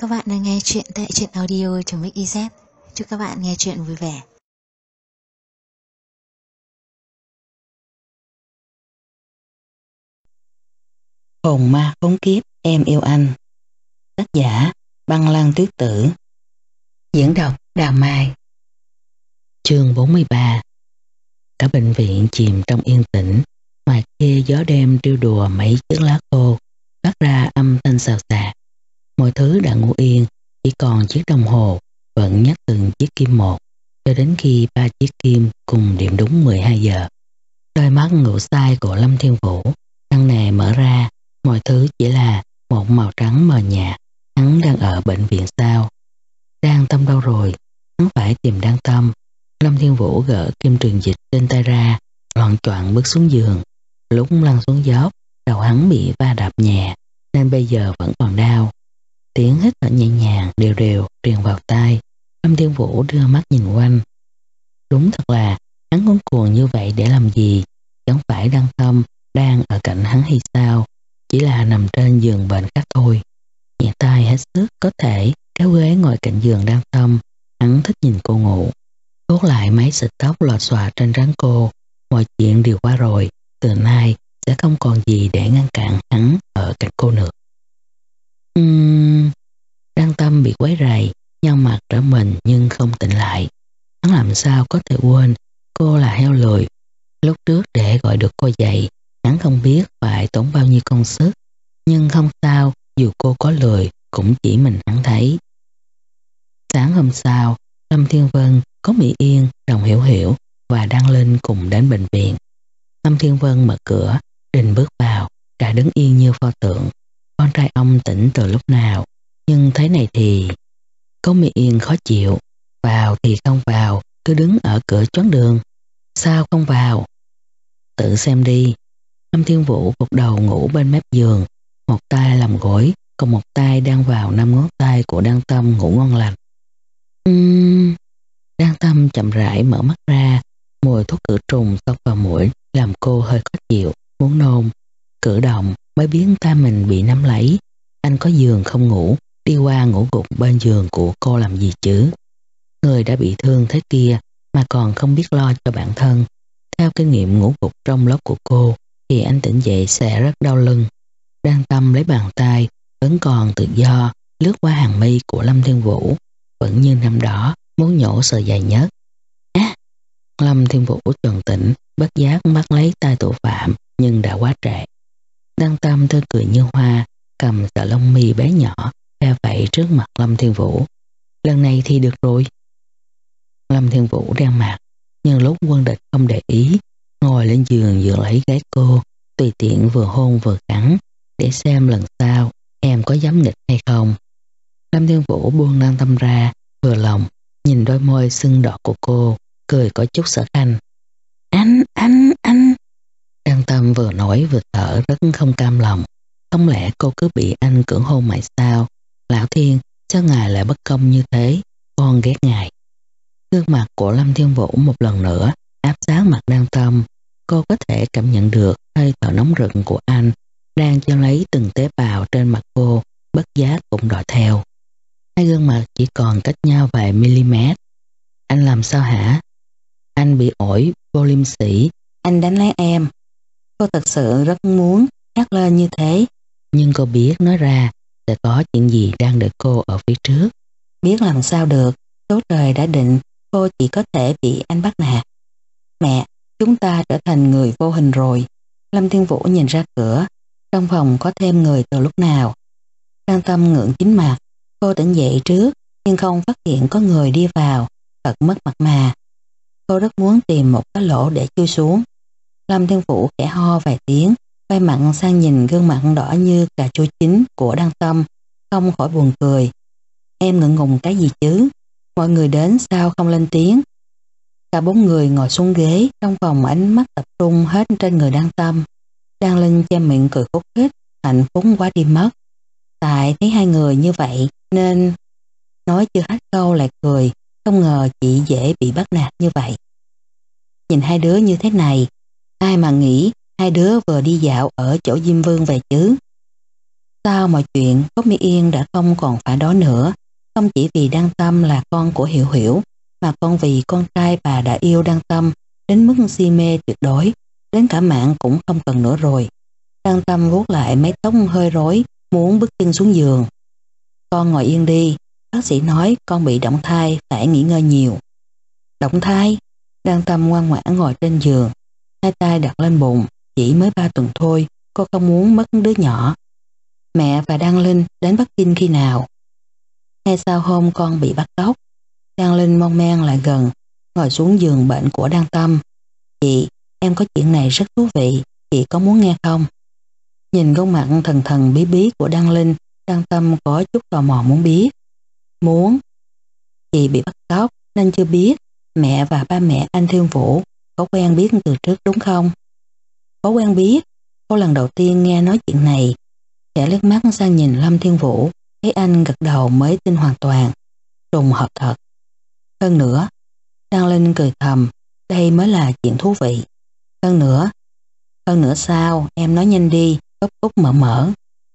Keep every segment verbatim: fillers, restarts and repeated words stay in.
Các bạn đang nghe chuyện tại truyện audio.mix.iz. Chúc các bạn nghe chuyện vui vẻ. Hồn ma khốn kiếp em yêu anh. Tác giả Băng Lan Tuyết Tử. Diễn đọc Đào Mai. Chương bốn mươi ba. Cả bệnh viện chìm trong yên tĩnh. Ngoài kia gió đêm trêu đùa mấy chiếc lá khô, phát ra âm thanh xào xạc. Mọi thứ đã ngủ yên, chỉ còn chiếc đồng hồ vẫn nhắc từng chiếc kim một, cho đến khi ba chiếc kim cùng điểm đúng mười hai giờ. Đôi mắt ngủ say của Lâm Thiên Vũ nặng nề mở ra. Mọi thứ chỉ là một màu trắng mờ nhạt. Hắn đang ở bệnh viện sao? Đang Tâm đâu rồi? Hắn phải tìm Đang Tâm. Lâm Thiên Vũ gỡ kim truyền dịch trên tay ra, loạng choạng bước xuống giường. Lúc lăn xuống dốc, đầu hắn bị va đạp nhẹ, nên bây giờ vẫn còn đau. Tiếng hít thở nhẹ nhàng đều đều truyền vào tai. Lâm Thiên Vũ đưa mắt nhìn quanh. Đúng thật là hắn ngông cuồng như vậy để làm gì? Chẳng phải Đang Tâm đang ở cạnh hắn hay sao? Chỉ là nằm trên giường bệnh khác thôi. Nhẹ tay hết sức có thể kéo ghế ngồi cạnh giường Đang Tâm. Hắn thích nhìn cô ngủ. Đốt lại mấy sợi tóc lòa xòa trên trán cô. Mọi chuyện đều qua rồi. Từ nay sẽ không còn gì để ngăn cản hắn ở cạnh cô nữa. Uhm... Đang Tâm bị quấy rầy, nhăn mặt trở mình nhưng không tỉnh lại. Hắn làm sao có thể quên cô là heo lười. Lúc trước để gọi được cô dậy, hắn không biết phải tốn bao nhiêu công sức. Nhưng không sao, dù cô có lười cũng chỉ mình hắn thấy. Sáng hôm sau, Lâm Thiên Vân, có Mỹ Yên, Đồng Hiểu Hiểu và Đăng Linh cùng đến bệnh viện. Lâm Thiên Vân mở cửa, Đình bước vào, cả đứng yên như pho tượng. Con trai ông tỉnh từ lúc nào, nhưng thế này thì... Có Mỹ Yên khó chịu, vào thì không vào, cứ đứng ở cửa choán đường. Sao không vào? Tự xem đi. Lâm Thiên Vũ gục đầu ngủ bên mép giường, một tay làm gối, còn một tay đang vào năm ngón tay của Đang Tâm ngủ ngon lành. Uhm... Đang Tâm chậm rãi mở mắt ra, mùi thuốc khử trùng xông vào mũi làm cô hơi khó chịu, muốn nôn. Cử động mới biết tay mình bị nắm lấy. Anh có giường không ngủ, đi qua ngủ gục bên giường của cô làm gì chứ? Người đã bị thương thế kia mà còn không biết lo cho bản thân. Theo kinh nghiệm ngủ gục trong lớp của cô thì anh tỉnh dậy sẽ rất đau lưng. Đang Tâm lấy bàn tay vẫn còn tự do lướt qua hàng mi của Lâm Thiên Vũ, vẫn như năm đó muốn nhổ sợi dài nhất. Á! Lâm Thiên Vũ tròn tỉnh, bất giác bắt lấy tay tội phạm nhưng đã quá trễ. Đang Tâm tươi cười như hoa, cầm sợi lông mi bé nhỏ phe phẩy trước mặt Lâm Thiên Vũ. Lần này thì được rồi. Lâm Thiên Vũ đen mặt, nhưng lúc Quân Địch không để ý, ngồi lên giường dựa lấy gáy cô, tùy tiện vừa hôn vừa cắn, để xem lần sau em có dám nghịch hay không. Lâm Thiên Vũ buông Đang Tâm ra, vừa lòng nhìn đôi môi sưng đỏ của cô, cười có chút sở khanh. Anh, anh, anh. Đang Tâm vừa nói vừa thở rất không cam lòng. Không lẽ cô cứ bị anh cưỡng hôn mãi sao? Lão Thiên, sao ngài lại bất công như thế? Con ghét ngài. Gương mặt của Lâm Thiên Vũ một lần nữa áp sát mặt Đang Tâm. Cô có thể cảm nhận được hơi thở nóng rực của anh đang cho lấy từng tế bào trên mặt cô, bất giác cũng đòi theo. Hai gương mặt chỉ còn cách nhau vài mm. Anh làm sao hả? Anh bị ổi vô liêm sỉ, anh đánh lấy em. Cô thật sự rất muốn hét lên như thế, nhưng cô biết nói ra sẽ có chuyện gì đang đợi cô ở phía trước. Biết làm sao được, số trời đã định cô chỉ có thể bị anh bắt nạt. Mẹ, chúng ta trở thành người vô hình rồi. Lâm Thiên Vũ nhìn ra cửa, trong phòng có thêm người từ lúc nào. Đang Tâm ngượng chính mặt, cô tỉnh dậy trước nhưng không phát hiện có người đi vào, thật mất mặt mà. Cô rất muốn tìm một cái lỗ để chui xuống. Lâm Thiên Vũ khẽ ho vài tiếng, quay mặt sang nhìn gương mặt đỏ như cà chua chín của Đang Tâm, không khỏi buồn cười. Em ngượng ngùng cái gì chứ? Mọi người đến sao không lên tiếng? Cả bốn người ngồi xuống ghế, trong phòng ánh mắt tập trung hết trên người Đang Tâm. Đang Linh che miệng cười khúc khích, hạnh phúc quá đi mất. Tại thấy hai người như vậy nên nói chưa hết câu lại cười, không ngờ chị dễ bị bắt nạt như vậy. Nhìn hai đứa như thế này, ai mà nghĩ hai đứa vừa đi dạo ở chỗ Diêm Vương về chứ? Sau mọi chuyện, Cốc Mi Yên đã không còn phải đó nữa. Không chỉ vì Đăng Tâm là con của Hiểu Hiểu, mà còn vì con trai bà đã yêu Đăng Tâm đến mức si mê tuyệt đối, đến cả mạng cũng không cần nữa rồi. Đăng Tâm vuốt lại mái tóc hơi rối, muốn bước chân xuống giường. Con ngồi yên đi, bác sĩ nói con bị động thai, phải nghỉ ngơi nhiều. Động thai? Đăng Tâm ngoan ngoãn ngồi trên giường, hai tay đặt lên bụng, chỉ mới ba tuần thôi, cô không muốn mất đứa nhỏ. Mẹ và Đăng Linh đến Bắc Kinh khi nào? Ngay sau hôm con bị bắt cóc. Đăng Linh mon men lại gần, ngồi xuống giường bệnh của Đăng Tâm. Chị, em có chuyện này rất thú vị, chị có muốn nghe không? Nhìn gương mặt thần thần bí bí của Đăng Linh, Đăng Tâm có chút tò mò muốn biết. Muốn. Chị bị bắt cóc nên chưa biết. Mẹ và ba mẹ anh Thiên Vũ có quen biết từ trước đúng không? Có quen biết. Cô lần đầu tiên nghe nói chuyện này. Khẽ liếc mắt sang nhìn Lâm Thiên Vũ, thấy anh gật đầu mới tin hoàn toàn. Trùng hợp thật. Hơn nữa, Đăng Linh cười thầm, đây mới là chuyện thú vị. Hơn nữa, hơn nữa sao, em nói nhanh đi, Cốc Cúc mở mở.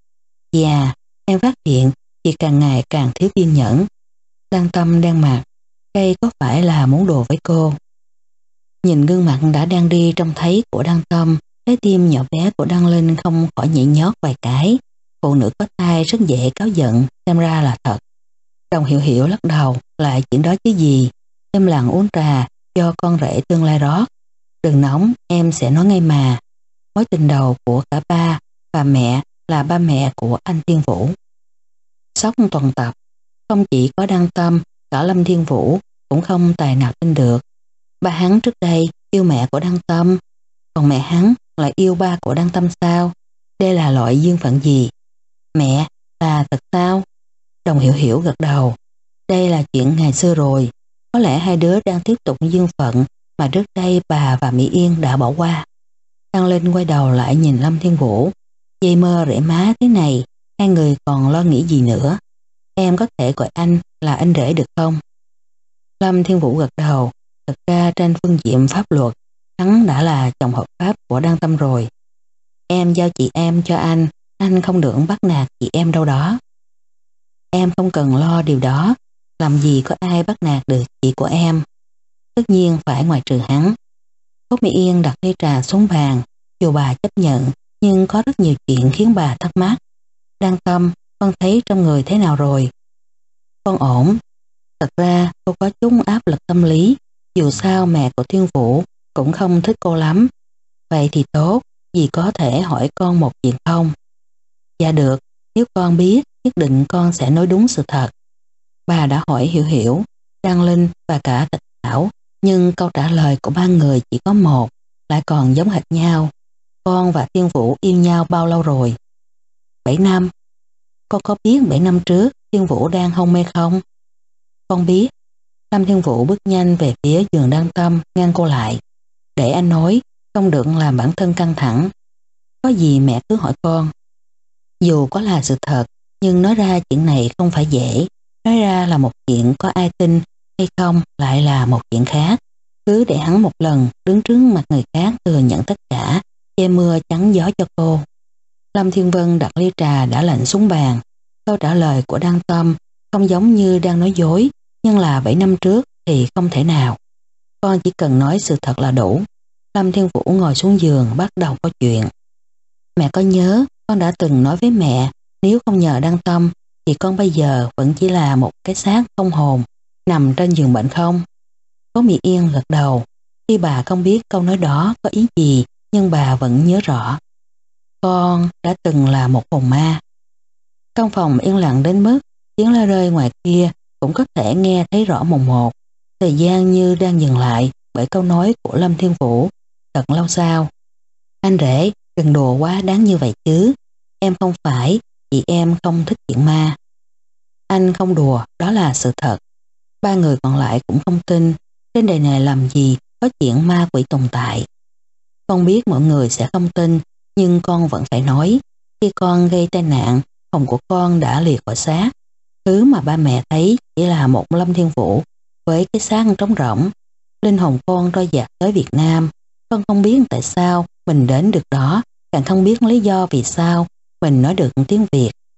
Dạ, em phát hiện chị càng ngày càng thiếu kiên nhẫn. Đăng Tâm đang mặt, đây có phải là muốn đùa với cô? Nhìn gương mặt đã đang đi trông thấy của Đăng Tâm, trái tim nhỏ bé của Đăng Linh không khỏi nhảy nhót vài cái. Phụ nữ có thai rất dễ cáu giận, xem ra là thật. Đồng Hiểu Hiểu lắc đầu, lại chuyện đó chứ gì. Em lặng uống trà, cho con rể tương lai rót. Đừng nóng, em sẽ nói ngay mà. Mối tình đầu của cả ba và mẹ là ba mẹ của anh Thiên Vũ. Sốc toàn tập, không chỉ có Đăng Tâm, cả Lâm Thiên Vũ cũng không tài nào tin được. Ba hắn trước đây yêu mẹ của Đăng Tâm, còn mẹ hắn lại yêu ba của Đăng Tâm sao? Đây là loại duyên phận gì? Mẹ, là thật sao? Đồng Hiểu Hiểu gật đầu. Đây là chuyện ngày xưa rồi. Có lẽ hai đứa đang tiếp tục duyên phận mà trước đây bà và Mỹ Yên đã bỏ qua. Đăng Linh quay đầu lại nhìn Lâm Thiên Vũ. Dây mơ rễ má thế này, hai người còn lo nghĩ gì nữa? Em có thể gọi anh là anh rể được không? Lâm Thiên Vũ gật đầu. Thật ra trên phương diện pháp luật, hắn đã là chồng hợp pháp của Đăng Tâm rồi. Em giao chị em cho anh, anh không được bắt nạt chị em đâu đó. Em không cần lo điều đó, làm gì có ai bắt nạt được chị của em. Tất nhiên phải ngoại trừ hắn. Cốc Mỹ Yên đặt ly trà xuống bàn, dù bà chấp nhận, nhưng có rất nhiều chuyện khiến bà thắc mắc. Đăng Tâm, con thấy trong người thế nào rồi? Con ổn. Thật ra cô có chút áp lực tâm lý, dù sao mẹ của Thiên Vũ cũng không thích cô lắm. Vậy thì tốt, dì có thể hỏi con một chuyện không? Dạ được, nếu con biết, nhất định con sẽ nói đúng sự thật. Bà đã hỏi Hiểu Hiểu, Đăng Linh và cả Tịch Thảo, nhưng câu trả lời của ba người chỉ có một, lại còn giống hệt nhau. Con và Thiên Vũ yêu nhau bao lâu rồi? Bảy năm. Con có biết bảy năm trước Thiên Vũ đang hôn mê không? Con biết. Lâm Thiên Vũ bước nhanh về phía giường Đăng Tâm, ngăn cô lại. Để anh nói, không được làm bản thân căng thẳng. Có gì mẹ cứ hỏi con. Dù có là sự thật, nhưng nói ra chuyện này không phải dễ. Nói ra là một chuyện, có ai tin hay không lại là một chuyện khác. Cứ để hắn một lần đứng trước mặt người khác thừa nhận tất cả, che mưa chắn gió cho cô. Lâm Thiên Vân đặt ly trà đã lạnh xuống bàn. Câu trả lời của Đăng Tâm không giống như đang nói dối, nhưng là bảy năm trước thì không thể nào. Con chỉ cần nói sự thật là đủ. Lâm Thiên Vũ ngồi xuống giường bắt đầu câu chuyện. Mẹ có nhớ con đã từng nói với mẹ, nếu không nhờ Đăng Tâm thì con bây giờ vẫn chỉ là một cái xác không hồn nằm trên giường bệnh không? Có Mỹ Yên gật đầu. Khi bà không biết câu nói đó có ý gì, nhưng bà vẫn nhớ rõ. Con đã từng là một hồn ma. Căn phòng yên lặng đến mức tiếng la rơi ngoài kia cũng có thể nghe thấy rõ mồn một. Thời gian như đang dừng lại bởi câu nói của Lâm Thiên Vũ. Thật lâu sau. Anh rể, đừng đùa quá đáng như vậy chứ. Em không phải, chị em không thích chuyện ma. Anh không đùa, đó là sự thật. Ba người còn lại cũng không tin. Trên đời này làm gì có chuyện ma quỷ tồn tại. Con biết mọi người sẽ không tin, nhưng con vẫn phải nói. Khi con gây tai nạn, hồn của con đã liệt khỏi xác. Thứ mà ba mẹ thấy chỉ là một Lâm Thiên Vũ với cái xác trống rỗng. Linh hồn con trôi dạt tới Việt Nam. Con không biết tại sao mình đến được đó, càng không biết lý do vì sao mình nói được tiếng Việt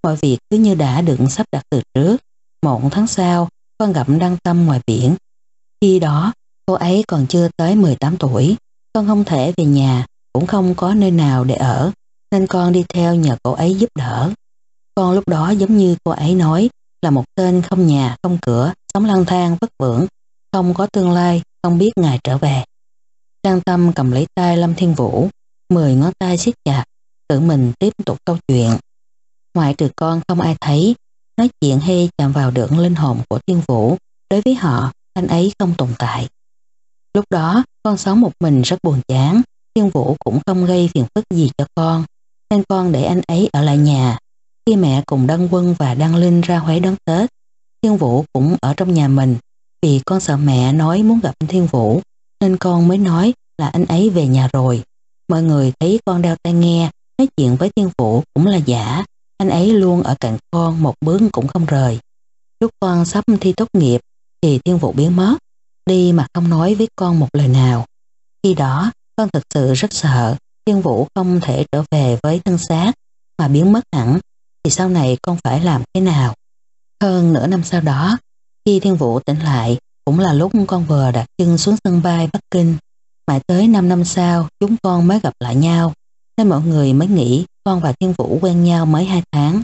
mọi việc cứ như đã được sắp đặt từ trước. Một tháng sau, con gặp Đăng Tâm ngoài biển. Khi đó, cô ấy còn chưa tới mười tám tuổi. Con không thể về nhà, cũng không có nơi nào để ở, nên con đi theo nhờ cô ấy giúp đỡ. Con lúc đó giống như cô ấy nói, là một tên không nhà, không cửa, sống lang thang vất vưởng, không có tương lai, không biết ngày trở về. Đăng Tâm cầm lấy tay Lâm Thiên Vũ, mười ngón tay siết chặt, tự mình tiếp tục câu chuyện. Ngoại trừ con không ai thấy, nói chuyện hay chạm vào được linh hồn của Thiên Vũ, đối với họ, anh ấy không tồn tại. Lúc đó, con sống một mình rất buồn chán, Thiên Vũ cũng không gây phiền phức gì cho con, nên con để anh ấy ở lại nhà. Khi mẹ cùng Đăng Quân và Đăng Linh ra Huế đón Tết, Thiên Vũ cũng ở trong nhà mình, vì con sợ mẹ nói muốn gặp Thiên Vũ, nên con mới nói là anh ấy về nhà rồi. Mọi người thấy con đeo tai nghe, nói chuyện với Thiên Vũ cũng là giả, anh ấy luôn ở cạnh con một bước cũng không rời. Lúc con sắp thi tốt nghiệp thì Thiên Vũ biến mất, đi mà không nói với con một lời nào. Khi đó con thực sự rất sợ Thiên Vũ không thể trở về với thân xác mà biến mất hẳn, thì sau này con phải làm thế nào? Hơn nửa năm sau đó, khi Thiên Vũ tỉnh lại cũng là lúc con vừa đặt chân xuống sân bay Bắc Kinh. Mãi tới năm năm sau chúng con mới gặp lại nhau, nên mọi người mới nghĩ con và Thiên Vũ quen nhau mới hai tháng.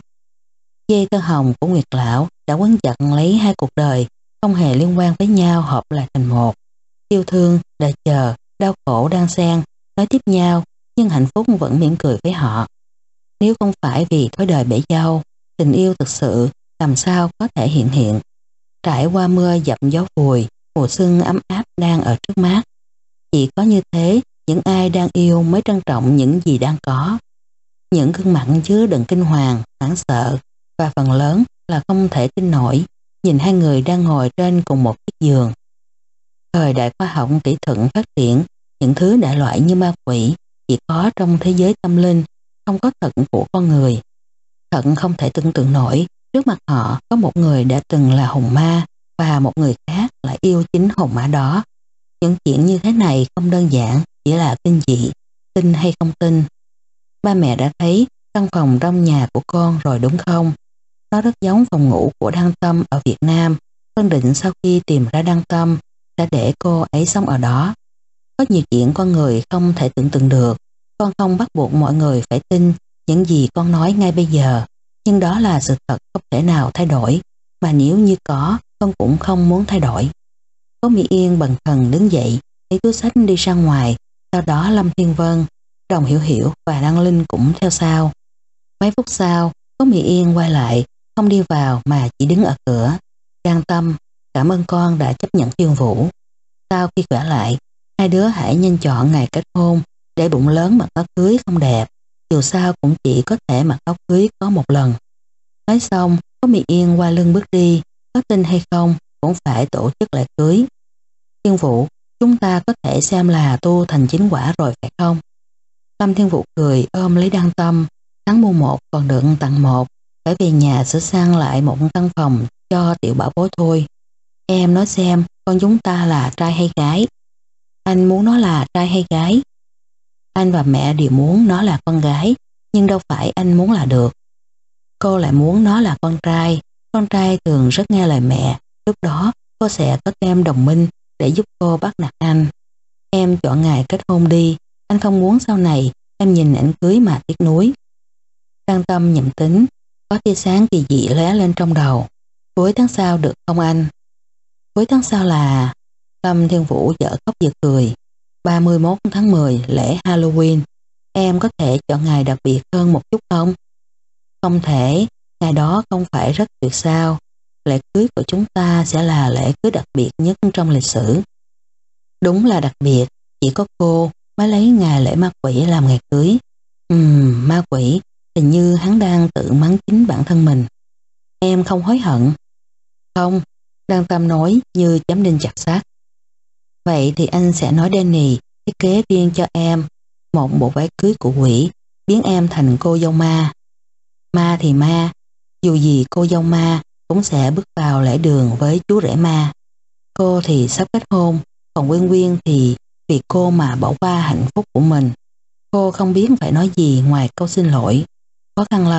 Dây tơ hồng của Nguyệt Lão đã quấn chặt lấy hai cuộc đời không hề liên quan với nhau hợp lại thành một. Yêu thương, đợi chờ, đau khổ đan xen, nói tiếp nhau, nhưng hạnh phúc vẫn mỉm cười với họ. Nếu không phải vì thói đời bể dâu, tình yêu thực sự làm sao có thể hiện hiện. Trải qua mưa dầm gió vùi, mùa xuân ấm áp đang ở trước mắt. Chỉ có như thế, những ai đang yêu mới trân trọng những gì đang có. Những gương mặt chứa đựng kinh hoàng, hoảng sợ và phần lớn là không thể tin nổi, nhìn hai người đang ngồi trên cùng một chiếc giường. Thời đại khoa học kỹ thuật phát triển, những thứ đại loại như ma quỷ chỉ có trong thế giới tâm linh, không có thật của con người. Thật không thể tưởng tượng nổi, trước mặt họ có một người đã từng là hồn ma và một người khác lại yêu chính hồn ma đó. Những chuyện như thế này không đơn giản, chỉ là kinh dị, tin hay không tin. Ba mẹ đã thấy căn phòng trong nhà của con rồi đúng không? Nó rất giống phòng ngủ của Đăng Tâm ở Việt Nam. Con định sau khi tìm ra Đăng Tâm sẽ để cô ấy sống ở đó. Có nhiều chuyện con người không thể tưởng tượng được. Con không bắt buộc mọi người phải tin những gì con nói ngay bây giờ, nhưng đó là sự thật không thể nào thay đổi, mà nếu như có, con cũng không muốn thay đổi. Cố Mỹ Yên bần thần đứng dậy, lấy túi xách đi ra ngoài, sau đó Lâm Thiên Vân, Đồng Hiểu Hiểu và Đăng Linh cũng theo sau. Mấy phút sau, Cố Mỹ Yên quay lại, không đi vào mà chỉ đứng ở cửa. Đăng Tâm, cảm ơn con đã chấp nhận Thiên Vũ. Sau khi khỏe lại, hai đứa hãy nhanh chọn ngày kết hôn, để bụng lớn mặc áo cưới không đẹp, dù sao cũng chỉ có thể mặc áo cưới có một lần. Nói xong, Cố Mỹ Yên qua lưng bước đi, có tin hay không cũng phải tổ chức lễ cưới. Thiên Vũ, chúng ta có thể xem là tu thành chính quả rồi phải không? Lâm Thiên Vũ cười ôm lấy Đăng Tâm, tháng mua một còn được tặng một, phải về nhà sửa sang lại một căn phòng cho tiểu bảo bối thôi. Em nói xem con chúng ta là trai hay gái? Anh muốn nó là trai hay gái? Anh và mẹ đều muốn nó là con gái, nhưng đâu phải anh muốn là được. Cô lại muốn nó là con trai, con trai thường rất nghe lời mẹ, lúc đó cô sẽ có thêm đồng minh để giúp cô bắt nạt anh. Em chọn ngày kết hôn đi, anh không muốn sau này em nhìn ảnh cưới mà tiếc nuối. Đăng Tâm nhậm tính, có tia sáng kỳ dị lóe lên trong đầu. Cuối tháng sau được không anh? Cuối tháng sau là... Lâm Thiên Vũ dở khóc dở cười. ba mươi mốt tháng mười lễ Halloween. Em có thể chọn ngày đặc biệt hơn một chút không? Không thể, ngày đó không phải rất tuyệt sao? Lễ cưới của chúng ta sẽ là lễ cưới đặc biệt nhất trong lịch sử. Đúng là đặc biệt, chỉ có cô mới lấy ngày lễ ma quỷ làm ngày cưới. Ừm, ma quỷ, hình như hắn đang tự mắng chính bản thân mình. Em không hối hận. Không, Đăng Tâm nói như chém đinh chặt sắt. Vậy thì anh sẽ nói Danny thiết kế riêng cho em một bộ váy cưới của quỷ, biến em thành cô dâu ma. Ma thì ma, dù gì cô dâu ma cũng sẽ bước vào lễ đường với chú rể ma. Cô thì sắp kết hôn, còn Quyên Quyên thì vì cô mà bỏ qua hạnh phúc của mình. Cô không biết phải nói gì ngoài câu xin lỗi. Khó khăn lắm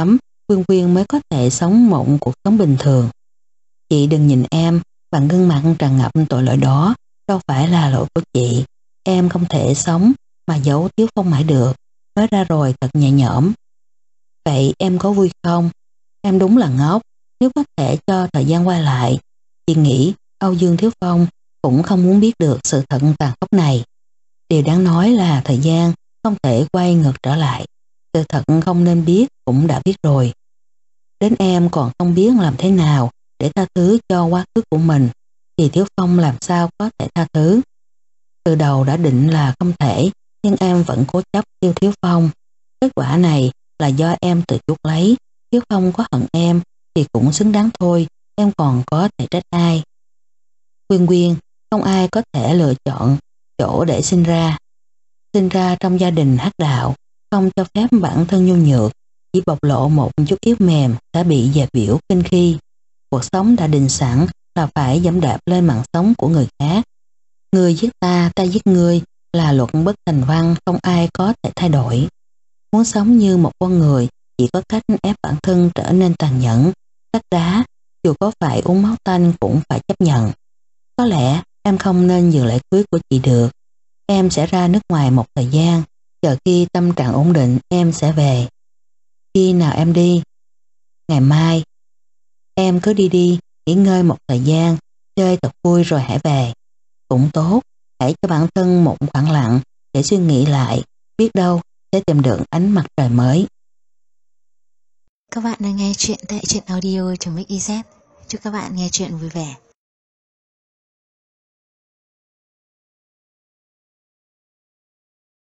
Quyên Quyên mới có thể sống một cuộc sống bình thường. Chị đừng nhìn em bằng gương mặt tràn ngập tội lỗi đó, đâu phải là lỗi của chị. Em không thể sống mà giấu Tiếu Phong mãi được. Nói ra rồi thật nhẹ nhõm. Vậy em có vui không? Em đúng là ngốc. Nếu có thể cho thời gian quay lại, chị nghĩ Âu Dương Thiếu Phong cũng không muốn biết được sự thật tàn khốc này. Điều đáng nói là thời gian không thể quay ngược trở lại. Sự thật không nên biết cũng đã biết rồi. Đến em còn không biết làm thế nào để tha thứ cho quá khứ của mình, thì Thiếu Phong làm sao có thể tha thứ. Từ đầu đã định là không thể, nhưng em vẫn cố chấp yêu Thiếu Phong. Kết quả này là do em tự chuốc lấy. Thiếu Phong có hận em thì cũng xứng đáng thôi, em còn có thể trách ai. Quyên Quyên, không ai có thể lựa chọn chỗ để sinh ra. Sinh ra trong gia đình hắc đạo, không cho phép bản thân nhu nhược, chỉ bộc lộ một chút yếu mềm đã bị dè biểu kinh khi. Cuộc sống đã định sẵn là phải giẫm đạp lên mạng sống của người khác. Người giết ta, ta giết ngươi là luật bất thành văn, không ai có thể thay đổi. Muốn sống như một con người chỉ có cách ép bản thân trở nên tàn nhẫn, cắt đá, dù có phải uống máu tanh cũng phải chấp nhận. Có lẽ em không nên dự lễ cưới của chị được. Em sẽ ra nước ngoài một thời gian, chờ khi tâm trạng ổn định em sẽ về. Khi nào em đi? Ngày mai. Em cứ đi đi, nghỉ ngơi một thời gian, chơi thật vui rồi hãy về. Cũng tốt, hãy cho bản thân một khoảng lặng để suy nghĩ lại, biết đâu sẽ tìm được ánh mặt trời mới. Các bạn đang nghe chuyện tại truyện audio.mixyz. Chúc các bạn nghe chuyện vui vẻ.